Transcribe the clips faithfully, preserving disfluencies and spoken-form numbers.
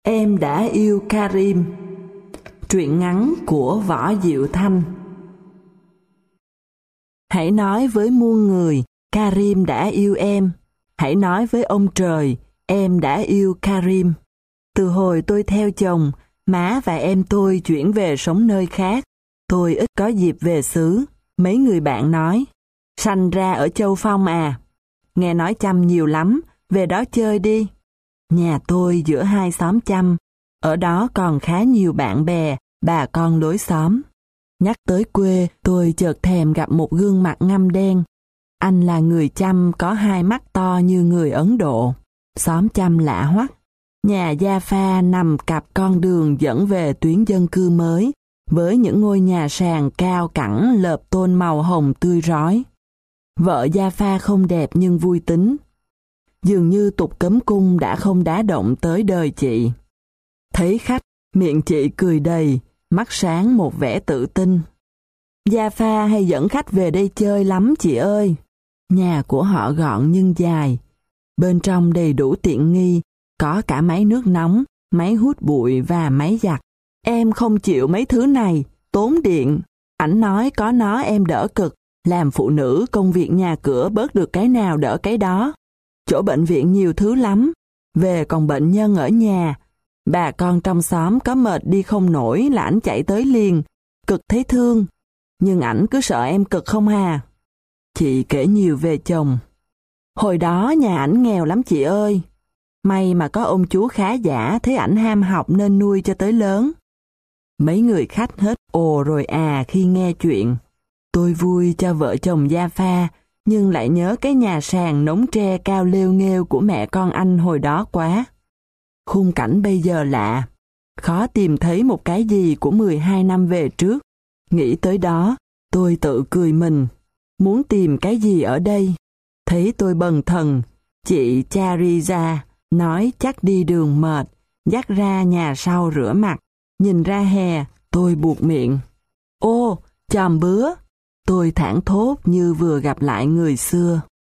Em đã yêu Karim. Truyện ngắn của Võ Diệu Thanh. Hãy nói với muôn người, Karim đã yêu em. Hãy nói với ông trời, em đã yêu Karim. Từ hồi tôi theo chồng, má và em tôi chuyển về sống nơi khác. Tôi ít có dịp về xứ. Mấy người bạn nói, sanh ra ở Châu Phong à? Nghe nói Chăm nhiều lắm, về đó chơi đi. Nhà tôi giữa hai xóm Chăm, ở đó còn khá nhiều bạn bè, bà con lối xóm. Nhắc tới quê, tôi chợt thèm gặp một gương mặt ngăm đen. Anh là người Chăm có hai mắt to như người Ấn Độ. Xóm Chăm lạ hoắc. Nhà Gia Pha nằm cặp con đường dẫn về tuyến dân cư mới, với những ngôi nhà sàn cao cẳng lợp tôn màu hồng tươi rói. Vợ Gia Pha không đẹp nhưng vui tính. Dường như tục cấm cung đã không đá động tới đời chị. Thấy khách, miệng chị cười đầy, mắt sáng một vẻ tự tin. Gia Pha hay dẫn khách về đây chơi lắm chị ơi. Nhà của họ gọn nhưng dài. Bên trong đầy đủ tiện nghi, có cả máy nước nóng, máy hút bụi và máy giặt. Em không chịu mấy thứ này, tốn điện. Ảnh nói có nó em đỡ cực, làm phụ nữ công việc nhà cửa bớt được cái nào đỡ cái đó. Chỗ bệnh viện nhiều thứ lắm, về còn bệnh nhân ở nhà. Bà con trong xóm có mệt đi không nổi là ảnh chạy tới liền, cực thấy thương. Nhưng ảnh cứ sợ em cực không hà. Chị kể nhiều về chồng. Hồi đó nhà ảnh nghèo lắm chị ơi. May mà có ông chú khá giả thấy ảnh ham học nên nuôi cho tới lớn. Mấy người khách hết ồ rồi à khi nghe chuyện. Tôi vui cho vợ chồng Gia Pha, nhưng lại nhớ cái nhà sàn nống tre cao lêu nghêu của mẹ con anh hồi đó quá. Khung cảnh bây giờ lạ, khó tìm thấy một cái gì của mười hai năm về trước. Nghĩ tới đó, tôi tự cười mình, muốn tìm cái gì ở đây. Thấy tôi bần thần, chị Chariza nói chắc đi đường mệt, dắt ra nhà sau rửa mặt. Nhìn ra hè, tôi buột miệng. Ô, chòm bứa! Tôi thảng thốt như vừa gặp lại người xưa.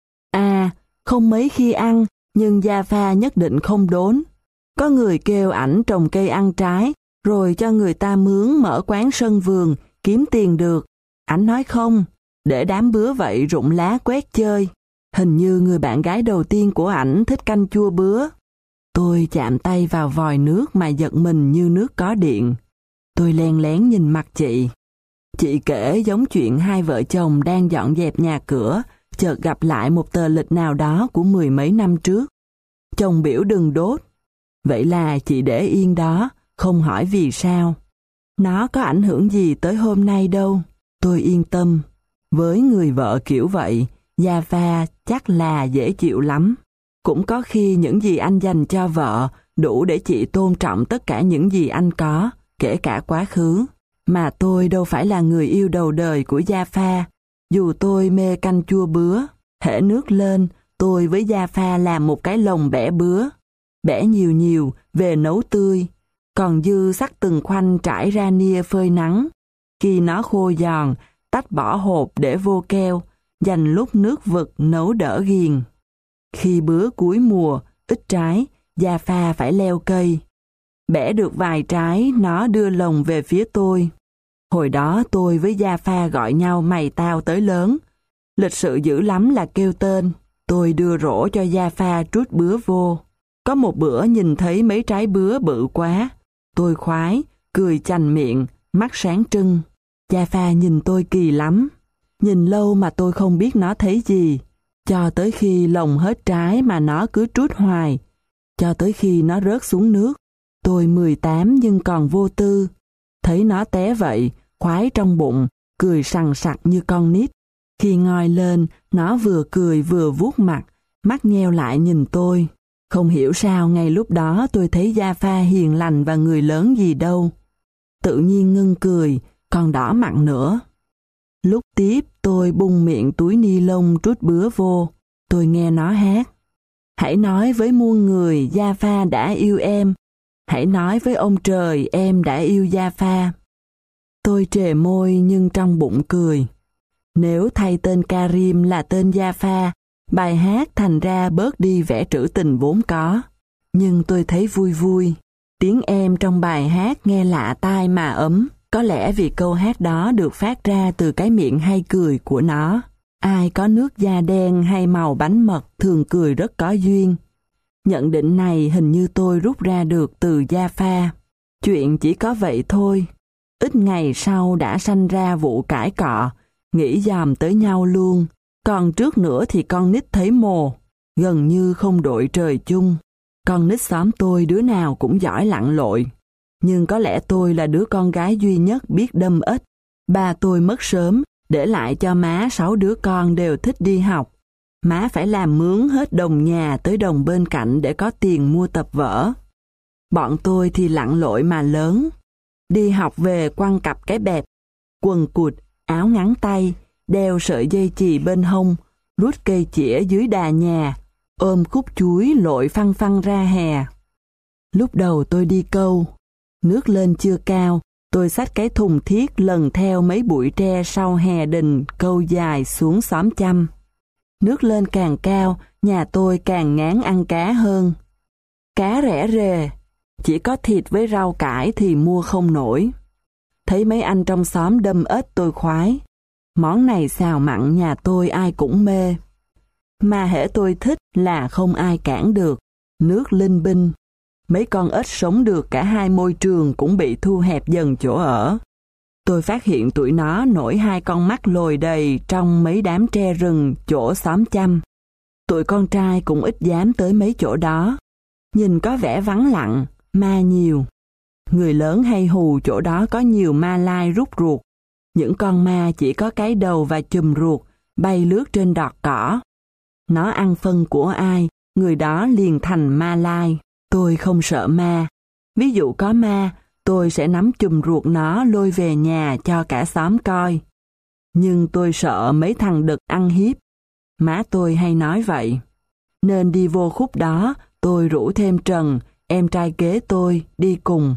À, không mấy khi ăn, nhưng Gia Pha nhất định không đốn. Có người kêu ảnh trồng cây ăn trái, rồi cho người ta mướn mở quán sân vườn, kiếm tiền được. Ảnh nói không, để đám bứa vậy rụng lá quét chơi. Hình như người bạn gái đầu tiên của ảnh thích canh chua bứa. Tôi chạm tay vào vòi nước mà giật mình như nước có điện. Tôi len lén nhìn mặt chị. Chị kể giống chuyện hai vợ chồng đang dọn dẹp nhà cửa, chợt gặp lại một tờ lịch nào đó của mười mấy năm trước. Chồng biểu đừng đốt. Vậy là chị để yên đó, không hỏi vì sao. Nó có ảnh hưởng gì tới hôm nay đâu. Tôi yên tâm. Với người vợ kiểu vậy, Gia Pha chắc là dễ chịu lắm. Cũng có khi những gì anh dành cho vợ đủ để chị tôn trọng tất cả những gì anh có, kể cả quá khứ. Mà tôi đâu phải là người yêu đầu đời của Gia Pha. Dù tôi mê canh chua bứa, hễ nước lên, tôi với Gia Pha làm một cái lồng bẻ bứa. Bẻ nhiều nhiều, về nấu tươi. Còn dư sắc từng khoanh trải ra nia phơi nắng. Khi nó khô giòn, tách bỏ hộp để vô keo, dành lúc nước vực nấu đỡ ghiền. Khi bứa cuối mùa, ít trái, Gia Pha phải leo cây. Bẻ được vài trái, nó đưa lồng về phía tôi. Hồi đó tôi với Gia Pha gọi nhau mày tao tới lớn. Lịch sự dữ lắm là kêu tên. Tôi đưa rổ cho Gia Pha trút bứa vô. Có một bữa nhìn thấy mấy trái bứa bự quá. Tôi khoái, cười chành miệng, mắt sáng trưng. Gia Pha nhìn tôi kỳ lắm. Nhìn lâu mà tôi không biết nó thấy gì. Cho tới khi lồng hết trái mà nó cứ trút hoài. Cho tới khi nó rớt xuống nước. Tôi mười tám nhưng còn vô tư. Thấy nó té vậy, khoái trong bụng, cười sằng sặc như con nít. Khi ngoi lên, nó vừa cười vừa vuốt mặt, mắt nheo lại nhìn tôi. Không hiểu sao ngay lúc đó tôi thấy Gia Pha hiền lành và người lớn gì đâu. Tự nhiên ngưng cười, còn đỏ mặt nữa. Lúc tiếp tôi bung miệng túi ni lông trút bứa vô. Tôi nghe nó hát. Hãy nói với muôn người Gia Pha đã yêu em. Hãy nói với ông trời em đã yêu Gia Pha. Tôi trề môi nhưng trong bụng cười. Nếu thay tên Karim là tên Gia Pha, bài hát thành ra bớt đi vẻ trữ tình vốn có. Nhưng tôi thấy vui vui. Tiếng em trong bài hát nghe lạ tai mà ấm, có lẽ vì câu hát đó được phát ra từ cái miệng hay cười của nó. Ai có nước da đen hay màu bánh mật thường cười rất có duyên. Nhận định này hình như tôi rút ra được từ Jaffa. Chuyện chỉ có vậy thôi. Ít ngày sau đã sanh ra vụ cãi cọ, nghĩ dòm tới nhau luôn. Còn trước nữa thì con nít thấy mồ, gần như không đội trời chung. Con nít xóm tôi đứa nào cũng giỏi lặn lội. Nhưng có lẽ tôi là đứa con gái duy nhất biết đâm ếch. Ba tôi mất sớm, để lại cho má sáu đứa con đều thích đi học. Má phải làm mướn hết đồng nhà tới đồng bên cạnh để có tiền mua tập vở. Bọn tôi thì lặn lội mà lớn. Đi học về quăng cặp cái bẹp, quần cụt, áo ngắn tay, đeo sợi dây chì bên hông, rút cây chĩa dưới đà nhà, ôm khúc chuối lội phăng phăng ra hè. Lúc đầu tôi đi câu, nước lên chưa cao, tôi xách cái thùng thiết lần theo mấy bụi tre sau hè đình câu dài xuống xóm Chăm. Nước lên càng cao, nhà tôi càng ngán ăn cá hơn. Cá rẻ rề, chỉ có thịt với rau cải thì mua không nổi. Thấy mấy anh trong xóm đâm ếch tôi khoái. Món này xào mặn nhà tôi ai cũng mê. Mà hễ tôi thích là không ai cản được. Nước linh binh. Mấy con ếch sống được cả hai môi trường cũng bị thu hẹp dần chỗ ở. Tôi phát hiện tụi nó nổi hai con mắt lồi đầy trong mấy đám tre rừng chỗ xóm Chăm. Tụi con trai cũng ít dám tới mấy chỗ đó. Nhìn có vẻ vắng lặng, ma nhiều. Người lớn hay hù chỗ đó có nhiều ma lai rút ruột. Những con ma chỉ có cái đầu và chùm ruột, bay lướt trên đọt cỏ. Nó ăn phân của ai, người đó liền thành ma lai. Tôi không sợ ma. Ví dụ có ma, tôi sẽ nắm chùm ruột nó lôi về nhà cho cả xóm coi. Nhưng tôi sợ mấy thằng đực ăn hiếp. Má tôi hay nói vậy. Nên đi vô khúc đó, tôi rủ thêm Trần, em trai kế tôi, đi cùng.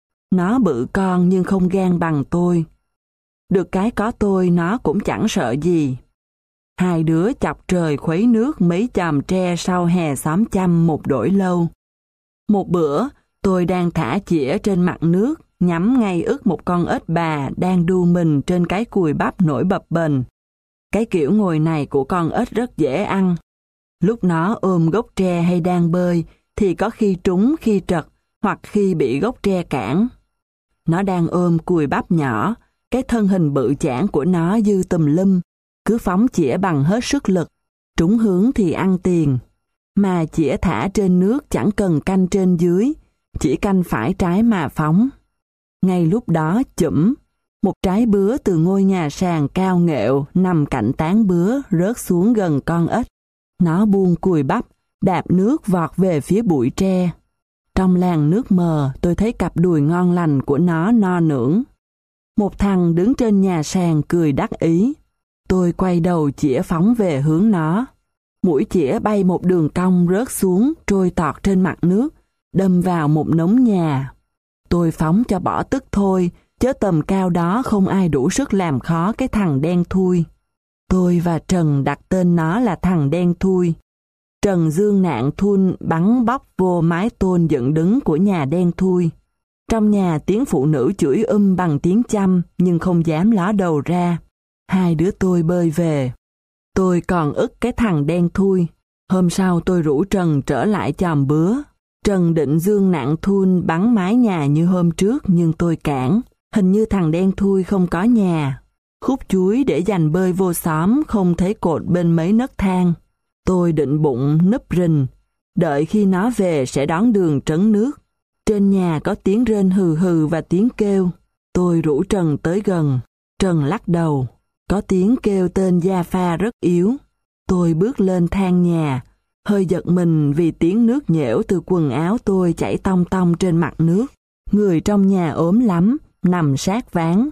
Nó bự con nhưng không gan bằng tôi. Được cái có tôi nó cũng chẳng sợ gì. Hai đứa chọc trời khuấy nước mấy chòm tre sau hè xóm Chăm một đổi lâu. Một bữa, tôi đang thả chĩa trên mặt nước, nhắm ngay ức một con ếch bà đang đu mình trên cái cùi bắp nổi bập bềnh. Cái kiểu ngồi này của con ếch rất dễ ăn. Lúc nó ôm gốc tre hay đang bơi, thì có khi trúng khi trật, hoặc khi bị gốc tre cản. Nó đang ôm cùi bắp nhỏ, cái thân hình bự chảng của nó dư tùm lum, cứ phóng chĩa bằng hết sức lực, trúng hướng thì ăn tiền. Mà chĩa thả trên nước chẳng cần canh trên dưới, chỉ canh phải trái mà phóng. Ngay lúc đó chủm, một trái bứa từ ngôi nhà sàn cao nghệu nằm cạnh tán bứa rớt xuống gần con ếch. Nó buông cùi bắp, đạp nước vọt về phía bụi tre. Trong làn nước mờ, tôi thấy cặp đùi ngon lành của nó no nưỡng. Một thằng đứng trên nhà sàn cười đắc ý. Tôi quay đầu chĩa phóng về hướng nó. Mũi chĩa bay một đường cong rớt xuống, trôi tọt trên mặt nước, đâm vào một nống nhà. Tôi phóng cho bỏ tức thôi, chớ tầm cao đó không ai đủ sức làm khó cái thằng đen thui. Tôi và Trần đặt tên nó là thằng đen thui. Trần dương nạn thun bắn bóc vô mái tôn dựng đứng của nhà đen thui. Trong nhà tiếng phụ nữ chửi um bằng tiếng Chăm nhưng không dám ló đầu ra. Hai đứa tôi bơi về. Tôi còn ức cái thằng đen thui. Hôm sau tôi rủ Trần trở lại chòm bứa. Trần định dương nạn thun bắn mái nhà như hôm trước nhưng tôi cản. Hình như thằng đen thui không có nhà. Khúc chuối để dành bơi vô xóm không thấy cột bên mấy nấc thang. Tôi định bụng núp rình, đợi khi nó về sẽ đón đường trấn nước. Trên nhà có tiếng rên hừ hừ và tiếng kêu. Tôi rủ Trần tới gần. Trần lắc đầu. Có tiếng kêu tên Jaffa rất yếu. Tôi bước lên thang nhà, hơi giật mình vì tiếng nước nhễu từ quần áo tôi chảy tong tong trên mặt nước. Người trong nhà ốm lắm, nằm sát ván.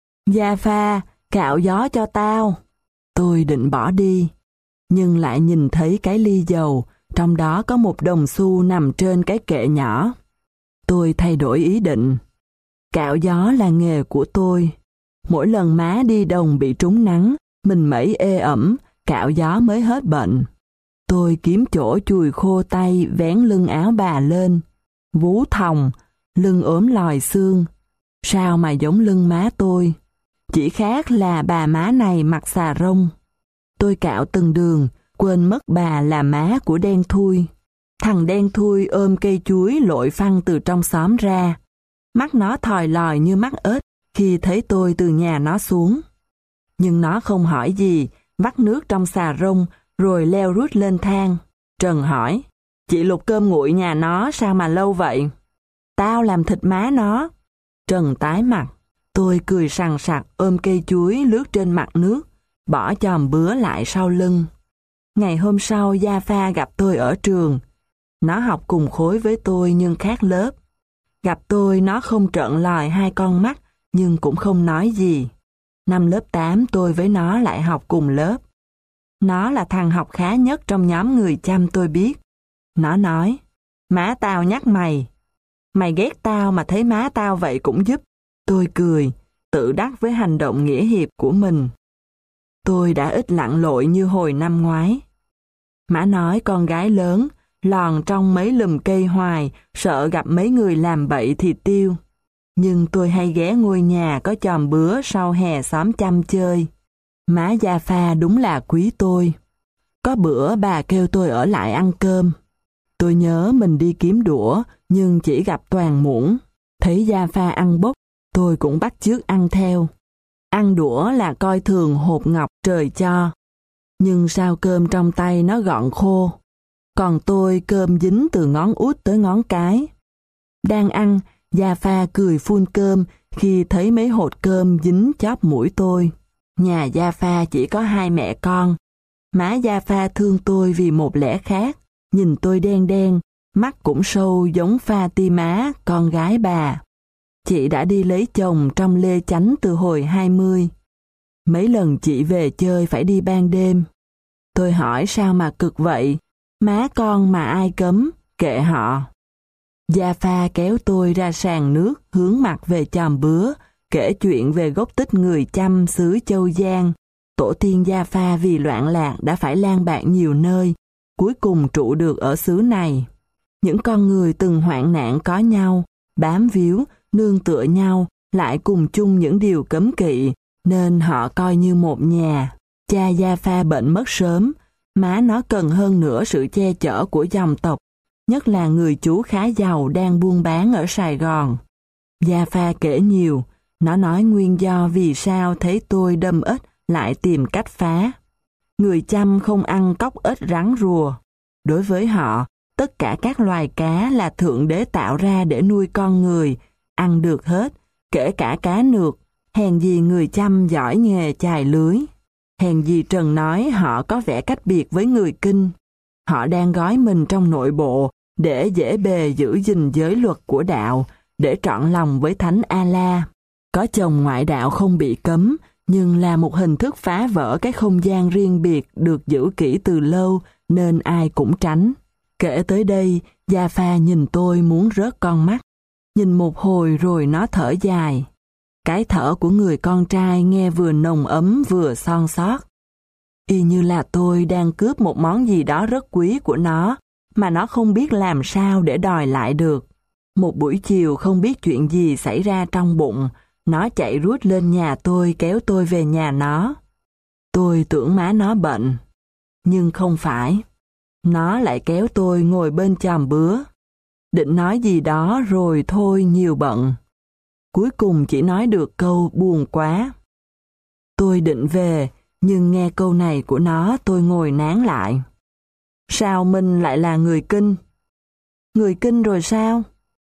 Jaffa, cạo gió cho tao. Tôi định bỏ đi, nhưng lại nhìn thấy cái ly dầu, trong đó có một đồng xu nằm trên cái kệ nhỏ. Tôi thay đổi ý định. Cạo gió là nghề của tôi. Mỗi lần má đi đồng bị trúng nắng, mình mẩy ê ẩm, cạo gió mới hết bệnh. Tôi kiếm chỗ chùi khô tay vén lưng áo bà lên. Vú thòng, lưng ốm lòi xương. Sao mà giống lưng má tôi? Chỉ khác là bà má này mặc xà rông. Tôi cạo từng đường, quên mất bà là má của đen thui. Thằng đen thui ôm cây chuối lội phăng từ trong xóm ra. Mắt nó thòi lòi như mắt ếch khi thấy tôi từ nhà nó xuống. Nhưng nó không hỏi gì, vắt nước trong xà rông rồi leo rút lên thang. Trần hỏi, chị Lục cơm nguội nhà nó sao mà lâu vậy? Tao làm thịt má nó. Trần tái mặt. Tôi cười sằng sặc ôm cây chuối lướt trên mặt nước, bỏ chòm bứa lại sau lưng. Ngày hôm sau Gia Pha gặp tôi ở trường. Nó học cùng khối với tôi nhưng khác lớp. Gặp tôi nó không trợn lòi hai con mắt nhưng cũng không nói gì. Năm lớp tám tôi với nó lại học cùng lớp. Nó là thằng học khá nhất trong nhóm người chăm tôi biết. Nó nói, má tao nhắc mày. Mày ghét tao mà thấy má tao vậy cũng giúp. Tôi cười, tự đắc với hành động nghĩa hiệp của mình. Tôi đã ít lặn lội như hồi năm ngoái. Má nói con gái lớn, lòn trong mấy lùm cây hoài, sợ gặp mấy người làm bậy thì tiêu. Nhưng tôi hay ghé ngôi nhà có chòm bứa sau hè xóm chăm chơi. Má Gia Pha đúng là quý tôi. Có bữa bà kêu tôi ở lại ăn cơm. Tôi nhớ mình đi kiếm đũa, nhưng chỉ gặp toàn muỗng. Thấy Gia Pha ăn bốc, tôi cũng bắt chước ăn theo. Ăn đũa là coi thường hột ngọc trời cho. Nhưng sao cơm trong tay nó gọn khô. Còn tôi cơm dính từ ngón út tới ngón cái. Đang ăn, Gia Pha cười phun cơm khi thấy mấy hột cơm dính chóp mũi tôi. Nhà Gia Pha chỉ có hai mẹ con. Má Gia Pha thương tôi vì một lẽ khác. Nhìn tôi đen đen, mắt cũng sâu giống Fatima, con gái bà. Chị đã đi lấy chồng trong Lê Chánh từ hồi hai mươi. Mấy lần chị về chơi phải đi ban đêm. Tôi hỏi sao mà cực vậy? Má con mà ai cấm, kệ họ. Gia Pha kéo tôi ra sàn nước hướng mặt về chòm bứa, kể chuyện về gốc tích người Chăm xứ Châu Giang. Tổ tiên Gia Pha vì loạn lạc đã phải lang bạt nhiều nơi, cuối cùng trụ được ở xứ này. Những con người từng hoạn nạn có nhau, bám víu, nương tựa nhau, lại cùng chung những điều cấm kỵ, nên họ coi như một nhà. Cha Gia Pha bệnh mất sớm, má nó cần hơn nữa sự che chở của dòng tộc, nhất là người chú khá giàu đang buôn bán ở Sài Gòn. Gia Pha kể nhiều, nó nói nguyên do vì sao thấy tôi đâm ếch lại tìm cách phá. Người Chăm không ăn cóc ếch rắn rùa. Đối với họ, tất cả các loài cá là Thượng Đế tạo ra để nuôi con người, ăn được hết, kể cả cá nược. Hèn gì người Chăm giỏi nghề chài lưới. Hèn gì Trần nói họ có vẻ cách biệt với người Kinh. Họ đang gói mình trong nội bộ để dễ bề giữ gìn giới luật của đạo, để trọn lòng với Thánh A-la. Có chồng ngoại đạo không bị cấm, nhưng là một hình thức phá vỡ cái không gian riêng biệt được giữ kỹ từ lâu nên ai cũng tránh. Kể tới đây, Gia Pha nhìn tôi muốn rớt con mắt. Nhìn một hồi rồi nó thở dài. Cái thở của người con trai nghe vừa nồng ấm vừa son xót. Y như là tôi đang cướp một món gì đó rất quý của nó, mà nó không biết làm sao để đòi lại được. Một buổi chiều không biết chuyện gì xảy ra trong bụng, nó chạy rút lên nhà tôi kéo tôi về nhà nó. Tôi tưởng má nó bệnh, nhưng không phải. Nó lại kéo tôi ngồi bên chòm bứa. Định nói gì đó rồi thôi nhiều bận. Cuối cùng chỉ nói được câu buồn quá. Tôi định về, nhưng nghe câu này của nó tôi ngồi nán lại. Sao Minh lại là người Kinh? Người Kinh rồi sao?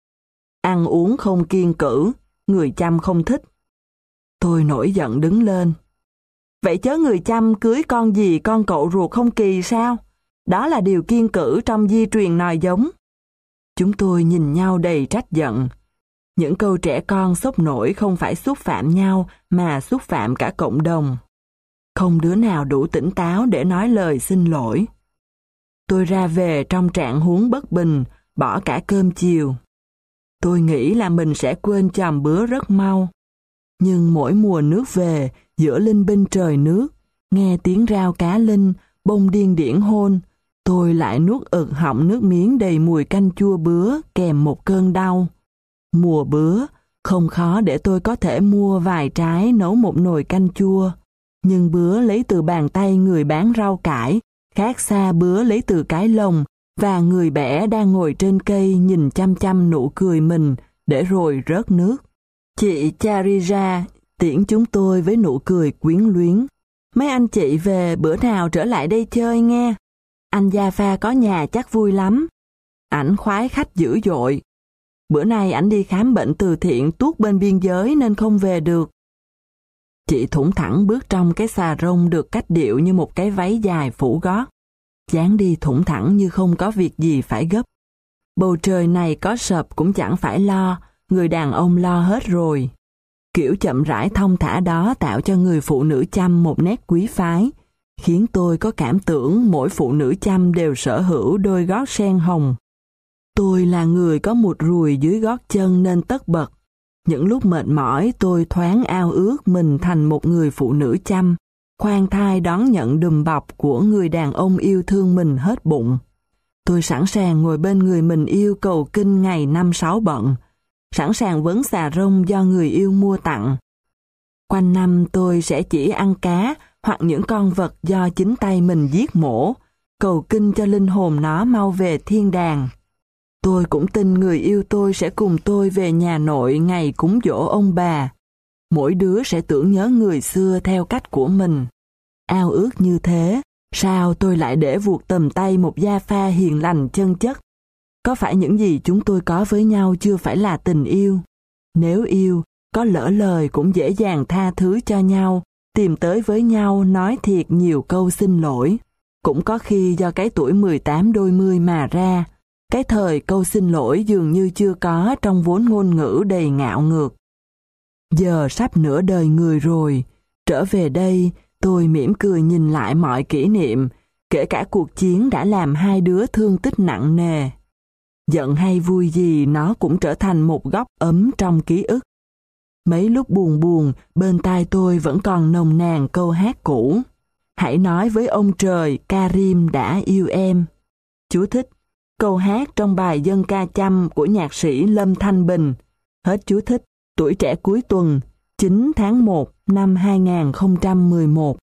Ăn uống không kiêng cữ, người Chăm không thích. Tôi nổi giận đứng lên. Vậy chớ người Chăm cưới con gì con cậu ruột không kỳ sao? Đó là điều kiêng cữ trong di truyền nòi giống. Chúng tôi nhìn nhau đầy trách giận. Những câu trẻ con sốc nổi không phải xúc phạm nhau mà xúc phạm cả cộng đồng. Không đứa nào đủ tỉnh táo để nói lời xin lỗi. Tôi ra về trong trạng huống bất bình, bỏ cả cơm chiều. Tôi nghĩ là mình sẽ quên chòm bứa rất mau. Nhưng mỗi mùa nước về, giữa linh binh trời nước, nghe tiếng rao cá linh, bông điên điển hôn, tôi lại nuốt ực họng nước miếng đầy mùi canh chua bứa kèm một cơn đau. Mùa bứa, không khó để tôi có thể mua vài trái nấu một nồi canh chua. Nhưng bứa lấy từ bàn tay người bán rau cải, khác xa bứa lấy từ cái lồng, và người bẻ đang ngồi trên cây nhìn chăm chăm nụ cười mình, để rồi rớt nước. Chị Charija tiễn chúng tôi với nụ cười quyến luyến. Mấy anh chị về bữa nào trở lại đây chơi nghe. Anh Jaffa có nhà chắc vui lắm. Ảnh khoái khách dữ dội. Bữa nay ảnh đi khám bệnh từ thiện tuốt bên biên giới nên không về được. Chị thủng thẳng bước trong cái xà rông được cách điệu như một cái váy dài phủ gót. Dáng đi thủng thẳng như không có việc gì phải gấp. Bầu trời này có sập cũng chẳng phải lo, người đàn ông lo hết rồi. Kiểu chậm rãi thong thả đó tạo cho người phụ nữ Chăm một nét quý phái, khiến tôi có cảm tưởng mỗi phụ nữ Chăm đều sở hữu đôi gót sen hồng. Tôi là người có một ruồi dưới gót chân nên tất bật. Những lúc mệt mỏi tôi thoáng ao ước mình thành một người phụ nữ Chăm, khoan thai đón nhận đùm bọc của người đàn ông yêu thương mình hết bụng. Tôi sẵn sàng ngồi bên người mình yêu cầu kinh ngày năm sáu bận, sẵn sàng vấn xà rông do người yêu mua tặng. Quanh năm tôi sẽ chỉ ăn cá hoặc những con vật do chính tay mình giết mổ, cầu kinh cho linh hồn nó mau về thiên đàng. Tôi cũng tin người yêu tôi sẽ cùng tôi về nhà nội ngày cúng giỗ ông bà. Mỗi đứa sẽ tưởng nhớ người xưa theo cách của mình. Ao ước như thế, sao tôi lại để vuột tầm tay một Jaffa hiền lành chân chất? Có phải những gì chúng tôi có với nhau chưa phải là tình yêu? Nếu yêu, có lỡ lời cũng dễ dàng tha thứ cho nhau, tìm tới với nhau nói thiệt nhiều câu xin lỗi. Cũng có khi do cái tuổi mười tám đôi mươi mà ra, cái thời câu xin lỗi dường như chưa có trong vốn ngôn ngữ đầy ngạo ngược. Giờ sắp nửa đời người rồi, trở về đây tôi mỉm cười nhìn lại mọi kỷ niệm, kể cả cuộc chiến đã làm hai đứa thương tích nặng nề. Giận hay vui gì nó cũng trở thành một góc ấm trong ký ức. Mấy lúc buồn buồn, bên tai tôi vẫn còn nồng nàn câu hát cũ. Hãy nói với ông trời Karim đã yêu em. Chú thích. Câu hát trong bài dân ca Chăm của nhạc sĩ Lâm Thanh Bình. Hết chú thích. Tuổi trẻ cuối tuần, chín tháng một năm hai nghìn không trăm mười một.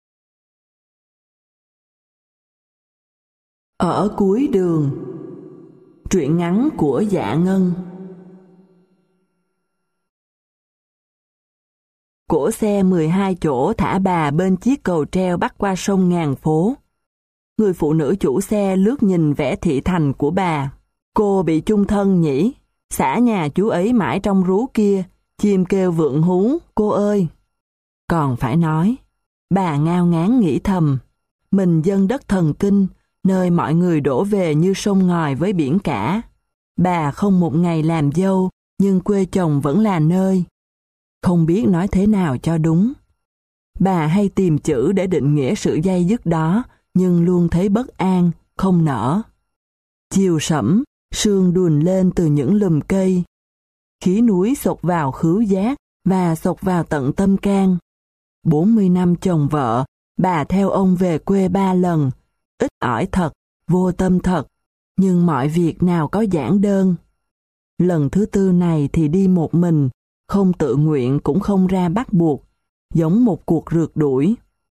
Ở cuối đường. Truyện ngắn của Dạ Ngân. Cỗ xe mười hai chỗ thả bà bên chiếc cầu treo bắc qua sông ngàn phố. Người phụ nữ chủ xe lướt nhìn vẻ thị thành của bà. Cô bị chung thân nhỉ? Xả nhà chú ấy mãi trong rú kia, chim kêu vượng hú, cô ơi. Còn phải nói, bà ngao ngán nghĩ thầm, mình dân đất thần kinh, nơi mọi người đổ về như sông ngòi với biển cả. Bà không một ngày làm dâu, nhưng quê chồng vẫn là nơi. Không biết nói thế nào cho đúng. Bà hay tìm chữ để định nghĩa sự day dứt đó, nhưng luôn thấy bất an, không nở. Chiều sẫm, sương đùn lên từ những lùm cây. Khí núi xộc vào khứu giác và xộc vào tận tâm can. bốn mươi năm chồng vợ, bà theo ông về quê ba lần. Ít ỏi thật, vô tâm thật, nhưng mọi việc nào có giản đơn. Lần thứ tư này thì đi một mình, không tự nguyện cũng không ra bắt buộc, giống một cuộc rượt đuổi.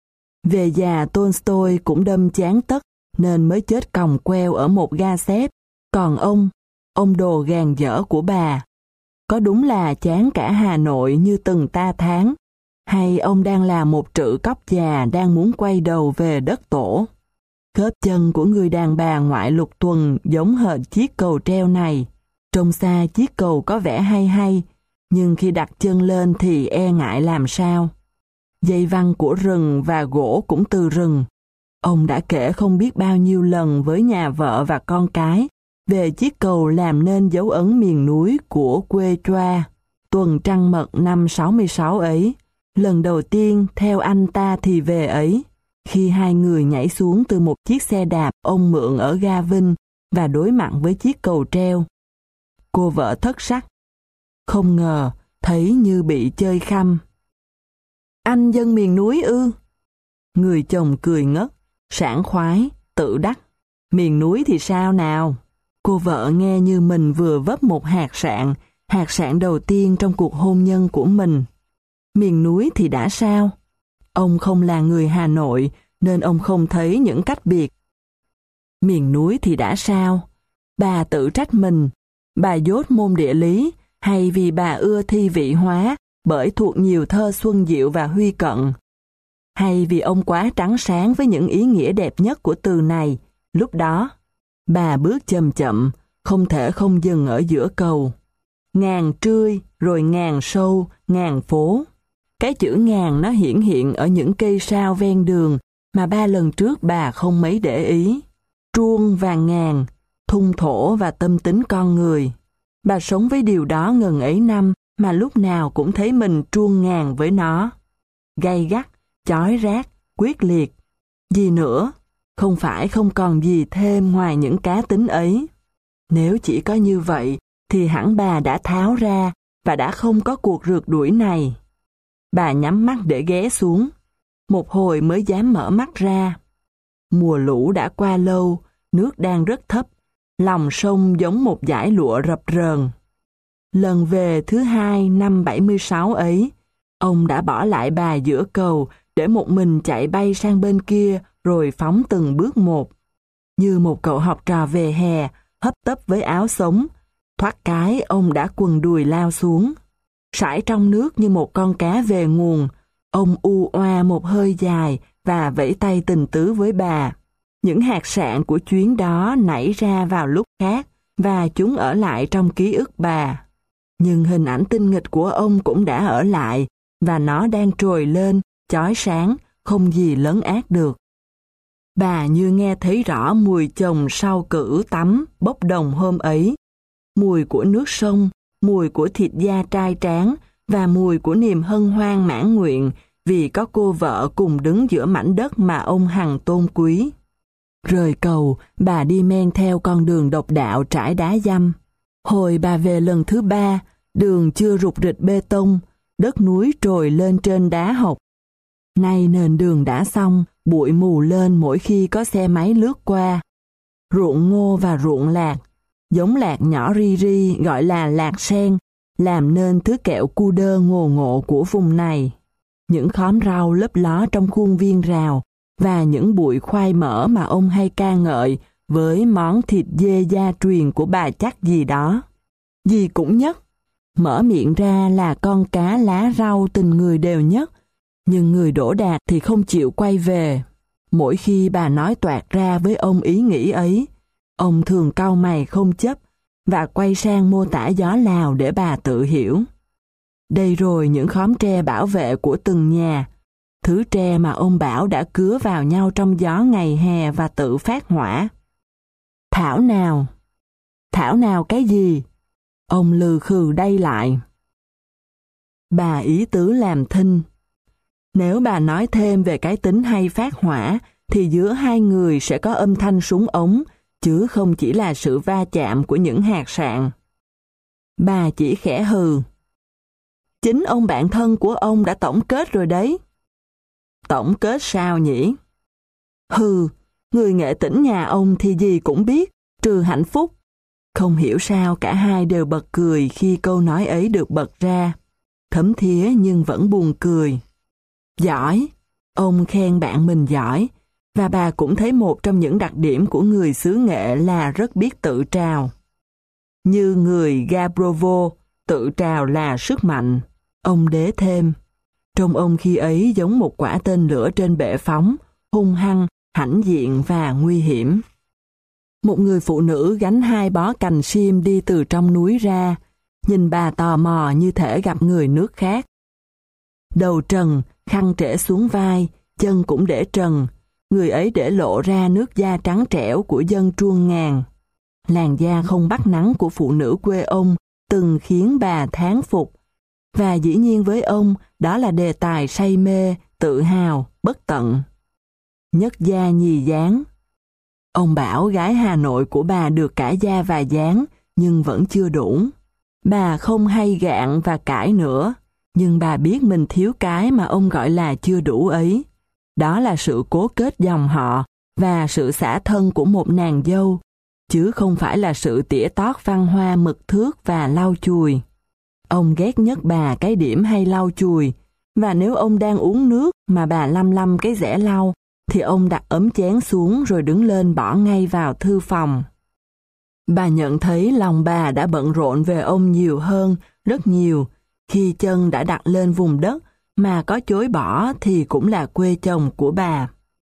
Về già Tolstoy cũng đâm chán tất, nên mới chết còng queo ở một ga xếp. Còn ông, ông đồ gàn dở của bà, có đúng là chán cả Hà Nội như từng ta tháng, hay ông đang là một trự cóc già đang muốn quay đầu về đất tổ? Khớp chân của người đàn bà ngoại lục tuần giống hệt chiếc cầu treo này. Trông xa chiếc cầu có vẻ hay hay, nhưng khi đặt chân lên thì e ngại làm sao. Dây văng của rừng và gỗ cũng từ rừng. Ông đã kể không biết bao nhiêu lần với nhà vợ và con cái về chiếc cầu làm nên dấu ấn miền núi của quê Choa. Tuần trăng mật năm sáu mươi sáu ấy, lần đầu tiên theo anh ta thì về ấy, khi hai người nhảy xuống từ một chiếc xe đạp ông mượn ở ga Vinh và đối mặt với chiếc cầu treo. Cô vợ thất sắc. Không ngờ, thấy như bị chơi khăm. Anh dân miền núi ư? Người chồng cười ngất, sảng khoái, tự đắc. Miền núi thì sao nào? Cô vợ nghe như mình vừa vấp một hạt sạn, hạt sạn đầu tiên trong cuộc hôn nhân của mình. Miền núi thì đã sao? Ông không là người Hà Nội nên ông không thấy những cách biệt. Miền núi thì đã sao? Bà tự trách mình, bà dốt môn địa lý hay vì bà ưa thi vị hóa bởi thuộc nhiều thơ Xuân Diệu và Huy Cận? Hay vì ông quá trắng sáng với những ý nghĩa đẹp nhất của từ này, lúc đó? Bà bước chậm chậm, không thể không dừng ở giữa cầu. Ngàn trươi, rồi ngàn sâu, ngàn phố. Cái chữ ngàn nó hiển hiện ở những cây sao ven đường mà ba lần trước bà không mấy để ý. Truông và ngàn, thung thổ và tâm tính con người. Bà sống với điều đó ngần ấy năm mà lúc nào cũng thấy mình truông ngàn với nó. Gay gắt, chói rát, quyết liệt. Gì nữa? Không phải không còn gì thêm ngoài những cá tính ấy. Nếu chỉ có như vậy, thì hẳn bà đã tháo ra và đã không có cuộc rượt đuổi này. Bà nhắm mắt để ghé xuống. Một hồi mới dám mở mắt ra. Mùa lũ đã qua lâu, nước đang rất thấp, lòng sông giống một dải lụa rập rờn. Lần về thứ hai năm bảy mươi sáu ấy, ông đã bỏ lại bà giữa cầu để một mình chạy bay sang bên kia rồi phóng từng bước một. Như một cậu học trò về hè, hấp tấp với áo sống, thoát cái ông đã quần đùi lao xuống. Sải trong nước như một con cá về nguồn, ông u oa một hơi dài và vẫy tay tình tứ với bà. Những hạt sạn của chuyến đó nảy ra vào lúc khác và chúng ở lại trong ký ức bà. Nhưng hình ảnh tinh nghịch của ông cũng đã ở lại và nó đang trồi lên, chói sáng, không gì lấn át được. Bà như nghe thấy rõ mùi chồng sau cữ tắm bốc đồng hôm ấy. Mùi của nước sông, mùi của thịt da trai tráng và mùi của niềm hân hoan mãn nguyện vì có cô vợ cùng đứng giữa mảnh đất mà ông hằng tôn quý. Rời cầu, bà đi men theo con đường độc đạo trải đá dăm. Hồi bà về lần thứ ba, đường chưa rục rịch bê tông, đất núi trồi lên trên đá hộc. Nay nền đường đã xong, bụi mù lên mỗi khi có xe máy lướt qua. Ruộng ngô và ruộng lạc, giống lạc nhỏ ri ri gọi là lạc sen, làm nên thứ kẹo cu đơ ngồ ngộ của vùng này. Những khóm rau lấp ló trong khuôn viên rào và những bụi khoai mỡ mà ông hay ca ngợi với món thịt dê gia truyền của bà chắc gì đó. Gì cũng nhất. Mở miệng ra là con cá lá rau tình người đều nhất, nhưng người đổ đạt thì không chịu quay về. Mỗi khi bà nói toạc ra với ông ý nghĩ ấy, ông thường cau mày không chấp và quay sang mô tả gió Lào để bà tự hiểu. Đây rồi những khóm tre bảo vệ của từng nhà, thứ tre mà ông bảo đã cứa vào nhau trong gió ngày hè và tự phát hỏa. Thảo nào? Thảo nào cái gì? Ông lừ khừ đây lại. Bà ý tứ làm thinh. Nếu bà nói thêm về cái tính hay phát hỏa, thì giữa hai người sẽ có âm thanh súng ống, chứ không chỉ là sự va chạm của những hạt sạn. Bà chỉ khẽ hừ. Chính ông bạn thân của ông đã tổng kết rồi đấy. Tổng kết sao nhỉ? Hừ, người nghệ tĩnh nhà ông thì gì cũng biết, trừ hạnh phúc. Không hiểu sao cả hai đều bật cười khi câu nói ấy được bật ra. Thấm thía nhưng vẫn buồn cười. Giỏi, ông khen bạn mình giỏi, và bà cũng thấy một trong những đặc điểm của người xứ nghệ là rất biết tự trào. Như người Gabrovo, tự trào là sức mạnh. Ông đế thêm. Trông ông khi ấy giống một quả tên lửa trên bệ phóng, hung hăng, hãnh diện và nguy hiểm. Một người phụ nữ gánh hai bó cành sim đi từ trong núi ra, nhìn bà tò mò như thể gặp người nước khác. Đầu trần, khăn trễ xuống vai, chân cũng để trần, người ấy để lộ ra nước da trắng trẻo của dân Truông Ngàn. Làn da không bắt nắng của phụ nữ quê ông từng khiến bà thán phục, và dĩ nhiên với ông đó là đề tài say mê, tự hào, bất tận. Nhất da nhì dáng. Ông bảo gái Hà Nội của bà được cả da và dáng, nhưng vẫn chưa đủ. Bà không hay gạn và cãi nữa, nhưng bà biết mình thiếu cái mà ông gọi là chưa đủ ấy. Đó là sự cố kết dòng họ và sự xả thân của một nàng dâu, chứ không phải là sự tỉa tót văn hoa mực thước và lau chùi. Ông ghét nhất bà cái điểm hay lau chùi, và nếu ông đang uống nước mà bà lăm lăm cái dẻ lau, thì ông đặt ấm chén xuống rồi đứng lên bỏ ngay vào thư phòng. Bà nhận thấy lòng bà đã bận rộn về ông nhiều hơn, rất nhiều, khi chân đã đặt lên vùng đất mà có chối bỏ thì cũng là quê chồng của bà.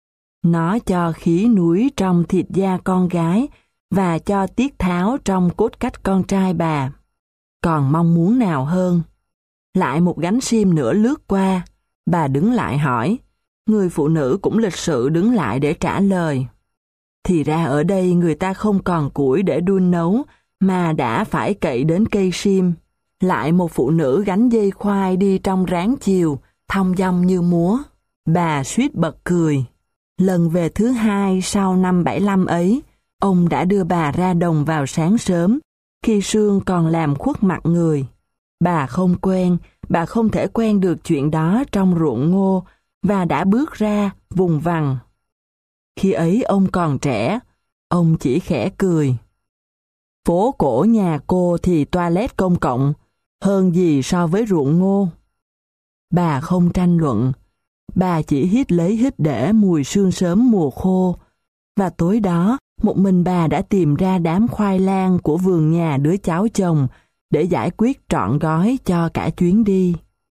Nó cho khí núi trong thịt da con gái và cho tiết tháo trong cốt cách con trai bà. Còn mong muốn nào hơn? Lại một gánh sim nữa lướt qua, bà đứng lại hỏi, người phụ nữ cũng lịch sự đứng lại để trả lời. Thì ra ở đây người ta không còn củi để đun nấu, mà đã phải cậy đến cây sim. Lại một phụ nữ gánh dây khoai đi trong ráng chiều, thong dong như múa. Bà suýt bật cười. Lần về thứ hai sau năm bảy lăm ấy, ông đã đưa bà ra đồng vào sáng sớm, khi sương còn làm khuất mặt người. Bà không quen, bà không thể quen được chuyện đó trong ruộng ngô, và đã bước ra, vùng vằng. Khi ấy ông còn trẻ, ông chỉ khẽ cười. Phố cổ nhà cô thì toilet công cộng, hơn gì so với ruộng ngô. Bà không tranh luận, bà chỉ hít lấy hít để mùi sương sớm mùa khô, và tối đó một mình bà đã tìm ra đám khoai lang của vườn nhà đứa cháu chồng để giải quyết trọn gói cho cả chuyến đi.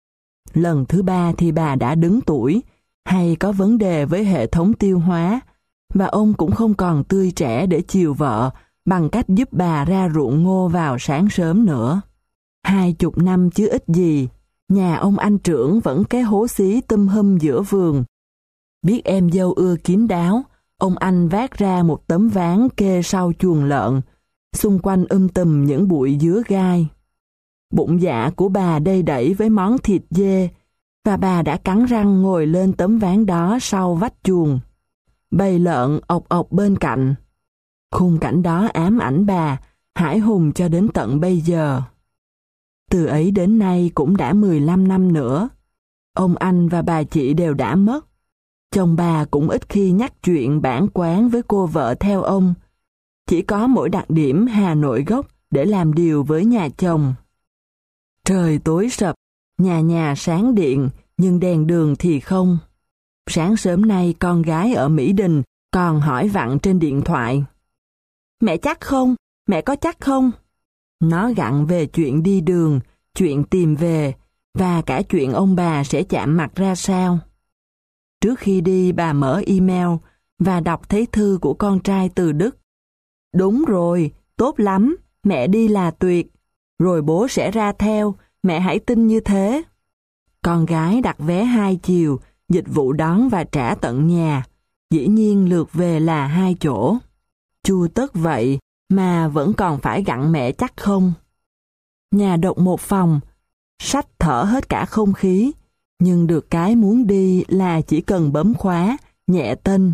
Lần thứ ba thì bà đã đứng tuổi, hay có vấn đề với hệ thống tiêu hóa, và ông cũng không còn tươi trẻ để chiều vợ bằng cách giúp bà ra ruộng ngô vào sáng sớm nữa. Hai chục năm chứ ít gì, nhà ông anh trưởng vẫn cái hố xí tum hum giữa vườn. Biết em dâu ưa kín đáo, ông anh vác ra một tấm ván kê sau chuồng lợn, xung quanh um tùm những bụi dứa gai. Bụng dạ của bà đầy đẩy với món thịt dê, và bà đã cắn răng ngồi lên tấm ván đó sau vách chuồng. Bầy lợn ộc ộc bên cạnh. Khung cảnh đó ám ảnh bà, hãi hùng cho đến tận bây giờ. Từ ấy đến nay cũng đã mười lăm năm nữa. Ông anh và bà chị đều đã mất. Chồng bà cũng ít khi nhắc chuyện bản quán với cô vợ theo ông. Chỉ có mỗi đặc điểm Hà Nội gốc để làm điều với nhà chồng. Trời tối sập, nhà nhà sáng điện, nhưng đèn đường thì không. Sáng sớm nay con gái ở Mỹ Đình còn hỏi vặn trên điện thoại. Mẹ chắc không? Mẹ có chắc không? Nó gặn về chuyện đi đường, chuyện tìm về, và cả chuyện ông bà sẽ chạm mặt ra sao. Trước khi đi bà mở email và đọc thấy thư của con trai từ Đức. Đúng rồi, tốt lắm, mẹ đi là tuyệt, rồi bố sẽ ra theo, mẹ hãy tin như thế. Con gái đặt vé hai chiều, dịch vụ đón và trả tận nhà, dĩ nhiên lượt về là hai chỗ. Chua tất vậy mà vẫn còn phải gặn mẹ chắc không. Nhà độc một phòng, sách thở hết cả không khí, nhưng được cái muốn đi là chỉ cần bấm khóa, nhẹ tên.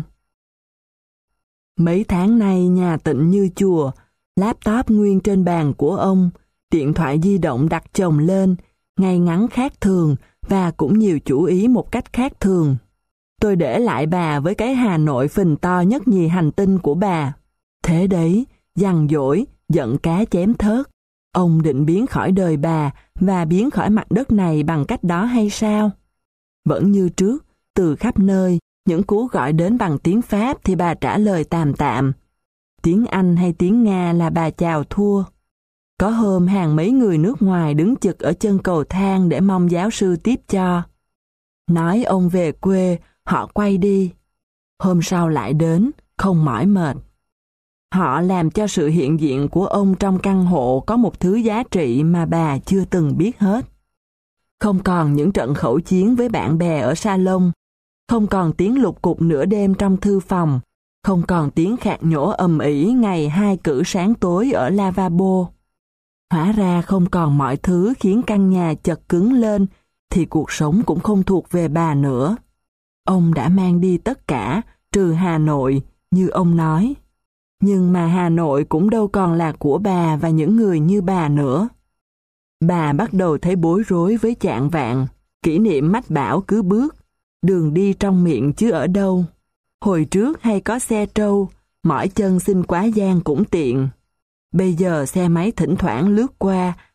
Mấy tháng nay nhà tịnh như chùa, laptop nguyên trên bàn của ông, điện thoại di động đặt chồng lên, ngay ngắn khác thường và cũng nhiều chủ ý một cách khác thường. Tôi để lại bà với cái Hà Nội phình to nhất nhì hành tinh của bà. Thế đấy, giằng dỗi, giận cá chém thớt. Ông định biến khỏi đời bà và biến khỏi mặt đất này bằng cách đó hay sao? Vẫn như trước, từ khắp nơi, những cú gọi đến bằng tiếng Pháp thì bà trả lời tạm tạm. Tiếng Anh hay tiếng Nga là bà chào thua. Có hôm hàng mấy người nước ngoài đứng chực ở chân cầu thang để mong giáo sư tiếp cho. Nói ông về quê, họ quay đi. Hôm sau lại đến, không mỏi mệt. Họ làm cho sự hiện diện của ông trong căn hộ có một thứ giá trị mà bà chưa từng biết hết. Không còn những trận khẩu chiến với bạn bè ở salon, không còn tiếng lục cục nửa đêm trong thư phòng, không còn tiếng khạc nhổ ầm ĩ ngày hai cử sáng tối ở lavabo. Hóa ra không còn mọi thứ khiến căn nhà chật cứng lên, thì cuộc sống cũng không thuộc về bà nữa. Ông đã mang đi tất cả, trừ Hà Nội, như ông nói. Nhưng mà Hà Nội cũng đâu còn là của bà và những người như bà nữa. Bà bắt đầu thấy bối rối với chạng vạng, kỷ niệm mách bảo cứ bước, đường đi trong miệng chứ ở đâu. Hồi trước hay có xe trâu, mỏi chân xin quá giang cũng tiện. Bây giờ xe máy thỉnh thoảng lướt qua,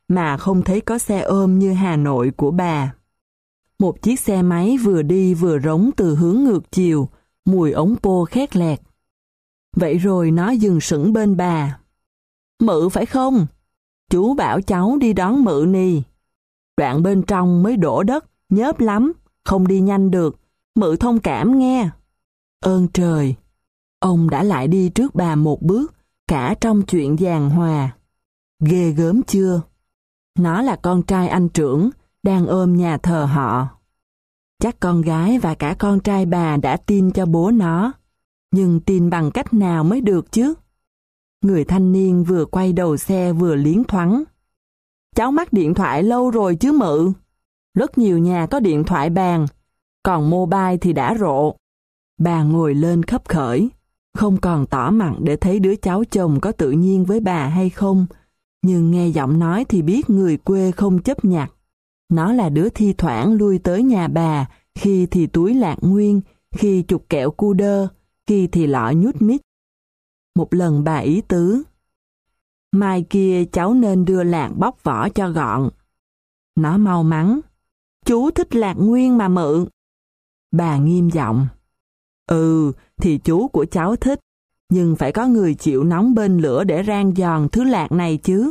mà không thấy có xe ôm như Hà Nội của bà. Một chiếc xe máy vừa đi vừa rống từ hướng ngược chiều, mùi ống pô khét lẹt. Vậy rồi nó dừng sững bên bà. Mự phải không? Chú bảo cháu đi đón Mự nì. Đoạn bên trong mới đổ đất, nhớp lắm, không đi nhanh được. Mự thông cảm nghe. Ơn trời! Ông đã lại đi trước bà một bước, cả trong chuyện giàn hòa. Ghê gớm chưa? Nó là con trai anh trưởng, đang ôm nhà thờ họ. Chắc con gái và cả con trai bà đã tin cho bố nó. Nhưng tin bằng cách nào mới được chứ? Người thanh niên vừa quay đầu xe vừa liến thoáng. Cháu mắc điện thoại lâu rồi chứ Mự. Rất nhiều nhà có điện thoại bàn, còn mobile thì đã rộ. Bà ngồi lên khấp khởi, không còn tỏ mặt để thấy đứa cháu chồng có tự nhiên với bà hay không, nhưng nghe giọng nói thì biết người quê không chấp nhặt. Nó là đứa thi thoảng lui tới nhà bà, khi thì túi lạc nguyên, khi chục kẹo cu đơ, khi thì lọ nhút mít. Một lần bà ý tứ. Mai kia cháu nên đưa lạc bóc vỏ cho gọn. Nó mau mắn. Chú thích lạc nguyên mà Mự. Bà nghiêm giọng. Ừ, thì chú của cháu thích, nhưng phải có người chịu nóng bên lửa để rang giòn thứ lạc này chứ.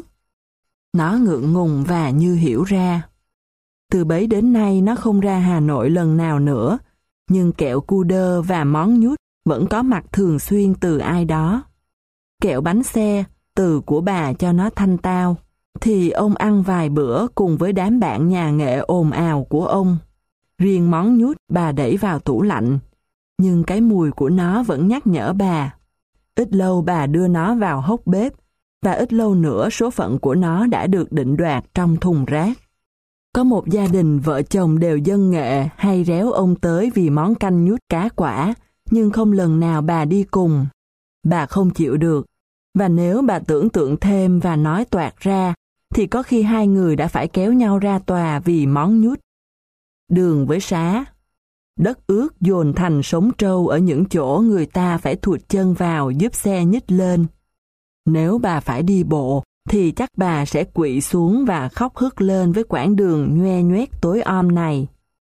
Nó ngượng ngùng và như hiểu ra. Từ bấy đến nay nó không ra Hà Nội lần nào nữa, nhưng kẹo cu đơ và món nhút vẫn có mặt thường xuyên từ ai đó. Kẹo bánh xe, từ của bà cho nó thanh tao, thì ông ăn vài bữa cùng với đám bạn nhà nghệ ồn ào của ông. Riêng món nhút bà đẩy vào tủ lạnh, nhưng cái mùi của nó vẫn nhắc nhở bà. Ít lâu bà đưa nó vào hốc bếp, và ít lâu nữa số phận của nó đã được định đoạt trong thùng rác. Có một gia đình vợ chồng đều dân nghệ hay réo ông tới vì món canh nhút cá quả, nhưng không lần nào bà đi cùng. Bà không chịu được, và nếu bà tưởng tượng thêm và nói toạc ra, thì có khi hai người đã phải kéo nhau ra tòa vì món nhút. Đường với sá. Đất ướt dồn thành sống trâu ở những chỗ người ta phải thụt chân vào giúp xe nhích lên. Nếu bà phải đi bộ, thì chắc bà sẽ quỵ xuống và khóc hức lên với quãng đường nhoe nhoét tối om này.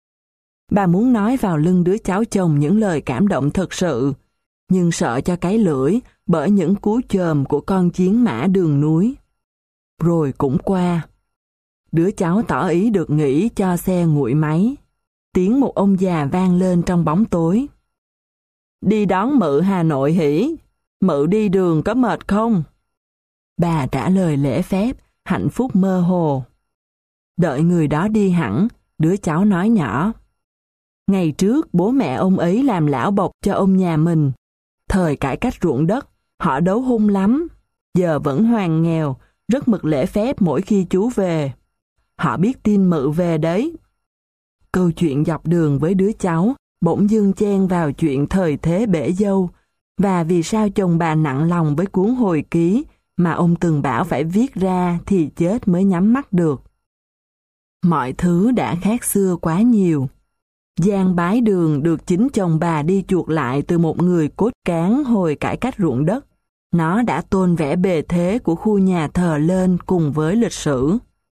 Bà muốn nói vào lưng đứa cháu chồng những lời cảm động thật sự, nhưng sợ cho cái lưỡi bởi những cú chồm của con chiến mã đường núi. Rồi cũng qua. Đứa cháu tỏ ý được nghỉ cho xe nguội máy. Tiếng một ông già vang lên trong bóng tối. Đi đón Mự Hà Nội hỉ? Mự đi đường có mệt không? Bà trả lời lễ phép, hạnh phúc mơ hồ. Đợi người đó đi hẳn, đứa cháu nói nhỏ. Ngày trước bố mẹ ông ấy làm lão bộc cho ông nhà mình. Thời cải cách ruộng đất, họ đấu hung lắm. Giờ vẫn hoàn nghèo, rất mực lễ phép mỗi khi chú về. Họ biết tin Mự về đấy. Câu chuyện dọc đường với đứa cháu bỗng dưng chen vào chuyện thời thế bể dâu, và vì sao chồng bà nặng lòng với cuốn hồi ký mà ông từng bảo phải viết ra thì chết mới nhắm mắt được. Mọi thứ đã khác xưa quá nhiều. Giang Bái Đường được chính chồng bà đi chuộc lại từ một người cốt cán hồi cải cách ruộng đất. Nó đã tôn vẽ bề thế của khu nhà thờ lên cùng với lịch sử.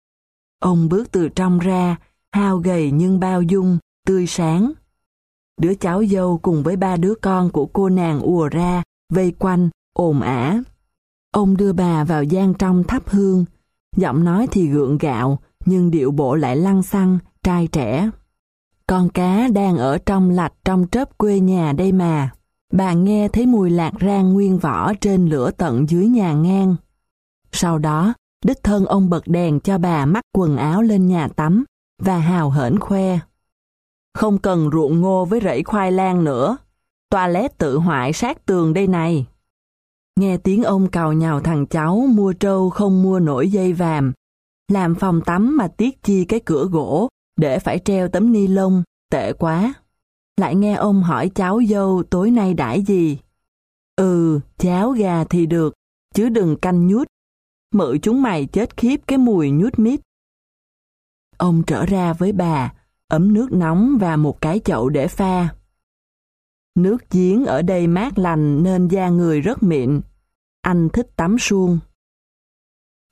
Ông bước từ trong ra, hao gầy nhưng bao dung, tươi sáng. Đứa cháu dâu cùng với ba đứa con của cô nàng ùa ra, vây quanh, ồn ả. Ông đưa bà vào gian trong thắp hương, giọng nói thì gượng gạo, nhưng điệu bộ lại lăng xăng, trai trẻ. Con cá đang ở trong lạch trong trớp quê nhà đây mà. Bà nghe thấy mùi lạc rang nguyên vỏ trên lửa tận dưới nhà ngang. Sau đó, đích thân ông bật đèn cho bà mắc quần áo lên nhà tắm, và hào hển khoe. Không cần ruộng ngô với rẫy khoai lang nữa. Toilet tự hoại sát tường đây này. Nghe tiếng ông càu nhàu thằng cháu mua trâu không mua nổi dây vàm. Làm phòng tắm mà tiếc chi cái cửa gỗ để phải treo tấm ni lông, tệ quá. Lại nghe ông hỏi cháu dâu tối nay đãi gì. Ừ, cháo gà thì được, chứ đừng canh nhút. Mự chúng mày chết khiếp cái mùi nhút mít. Ông trở ra với bà, ấm nước nóng và một cái chậu để pha. Nước giếng ở đây mát lành nên da người rất mịn. Anh thích tắm suông.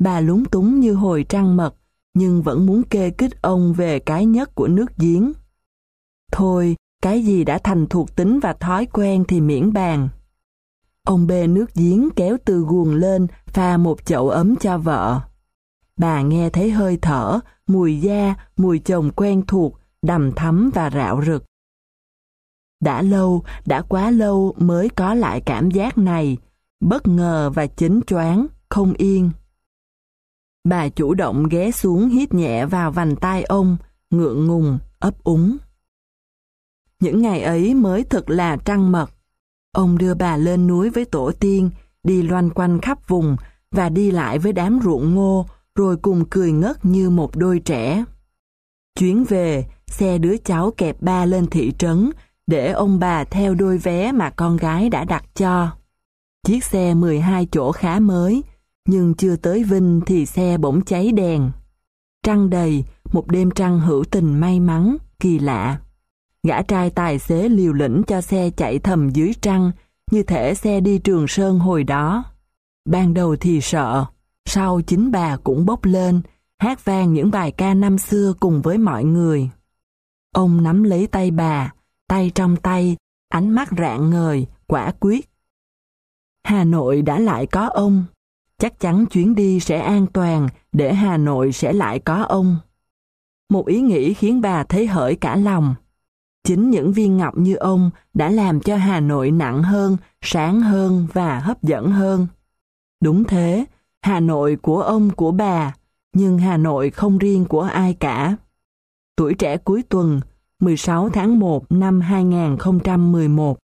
Bà lúng túng như hồi trăng mật, nhưng vẫn muốn kê kích ông về cái nhất của nước giếng. Thôi, cái gì đã thành thuộc tính và thói quen thì miễn bàn. Ông bê nước giếng kéo từ guồng lên pha một chậu ấm cho vợ. Bà nghe thấy hơi thở, mùi da, mùi chồng quen thuộc, đằm thắm và rạo rực. Đã lâu, đã quá lâu mới có lại cảm giác này, bất ngờ và chến choáng, không yên. Bà chủ động ghé xuống hít nhẹ vào vành tai ông, ngượng ngùng, ấp úng. Những ngày ấy mới thực là trăng mật. Ông đưa bà lên núi với tổ tiên, đi loanh quanh khắp vùng và đi lại với đám ruộng ngô, rồi cùng cười ngất như một đôi trẻ. Chuyến về, xe đứa cháu kẹp ba lên thị trấn, để ông bà theo đôi vé mà con gái đã đặt cho. Chiếc xe mười hai chỗ khá mới, nhưng chưa tới Vinh thì xe bỗng cháy đèn. Trăng đầy, một đêm trăng hữu tình may mắn, kỳ lạ. Gã trai tài xế liều lĩnh cho xe chạy thầm dưới trăng, như thể xe đi Trường Sơn hồi đó. Ban đầu thì sợ, sau chính bà cũng bốc lên, hát vang những bài ca năm xưa cùng với mọi người. Ông nắm lấy tay bà, tay trong tay, ánh mắt rạng ngời, quả quyết. Hà Nội đã lại có ông. Chắc chắn chuyến đi sẽ an toàn, để Hà Nội sẽ lại có ông. Một ý nghĩ khiến bà thấy hởi cả lòng. Chính những viên ngọc như ông đã làm cho Hà Nội nặng hơn, sáng hơn và hấp dẫn hơn. Đúng thế, Hà Nội của ông của bà, nhưng Hà Nội không riêng của ai cả. Tuổi trẻ cuối tuần, mười sáu tháng một năm hai nghìn không trăm mười một.